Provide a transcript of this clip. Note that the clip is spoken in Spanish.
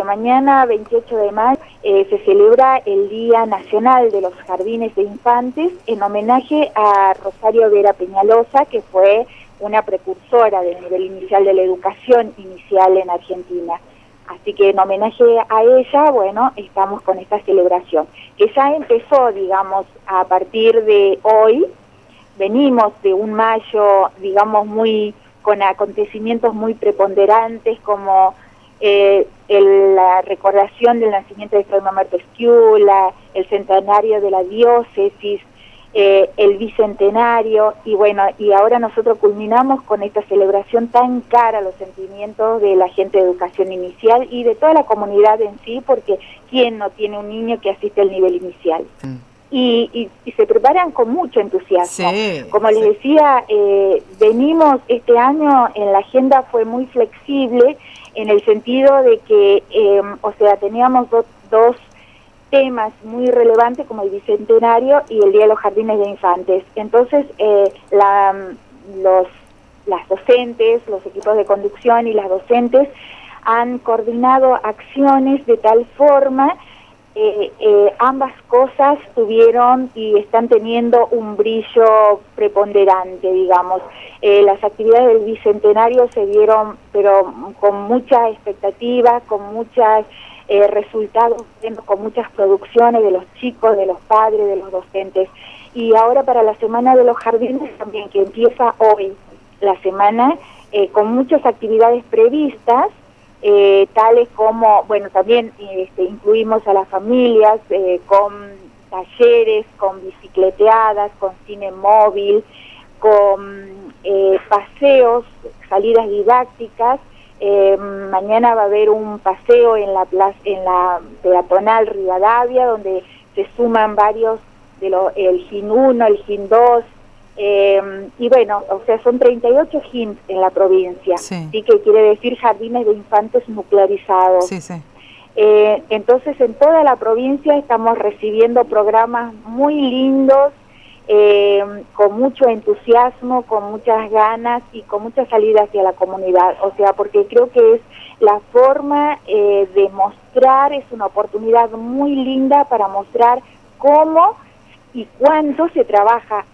mañana, 28 de mayo, se celebra el Día Nacional de los Jardines de Infantes en homenaje a Rosario Vera Peñalosa, que fue una precursora del nivel inicial de la educación inicial en Argentina. Así que en homenaje a ella, bueno, estamos con esta celebración, que ya empezó, digamos, a partir de hoy. Venimos de un mayo, digamos, con acontecimientos muy preponderantes, como la recordación del nacimiento de Fray Mamerto Schiula, el centenario de la diócesis, el bicentenario, y bueno, y ahora nosotros culminamos con esta celebración tan cara a los sentimientos de la gente de educación inicial y de toda la comunidad en sí, porque ¿quién no tiene un niño que asiste al nivel inicial? Y se preparan con mucho entusiasmo. Sí, como les decía, venimos este año, en la agenda fue muy flexible, en el sentido de que, teníamos dos temas muy relevantes como el Bicentenario y el Día de los Jardines de Infantes. Entonces, las docentes, los equipos de conducción y las docentes han coordinado acciones de tal forma ambas cosas tuvieron y están teniendo un brillo preponderante, digamos. Las actividades del Bicentenario se dieron, pero con mucha expectativa, con muchos resultados, con muchas producciones de los chicos, de los padres, de los docentes. Y ahora para la Semana de los Jardines también, que empieza hoy la semana, con muchas actividades previstas, tales como, bueno, también incluimos a las familias con talleres, con bicicleteadas, con cine móvil, con paseos, salidas didácticas. Mañana va a haber un paseo en la peatonal Rivadavia, donde se suman varios el GIN 1, el GIN 2, y bueno, o sea, son 38 GINs en la provincia, sí, que quiere decir jardines de infantes nuclearizados. Sí, sí. Entonces, en toda la provincia estamos recibiendo programas muy lindos, con mucho entusiasmo, con muchas ganas y con mucha salida hacia la comunidad. O sea, porque creo que es la forma de mostrar, es una oportunidad muy linda para mostrar cómo y cuánto se trabaja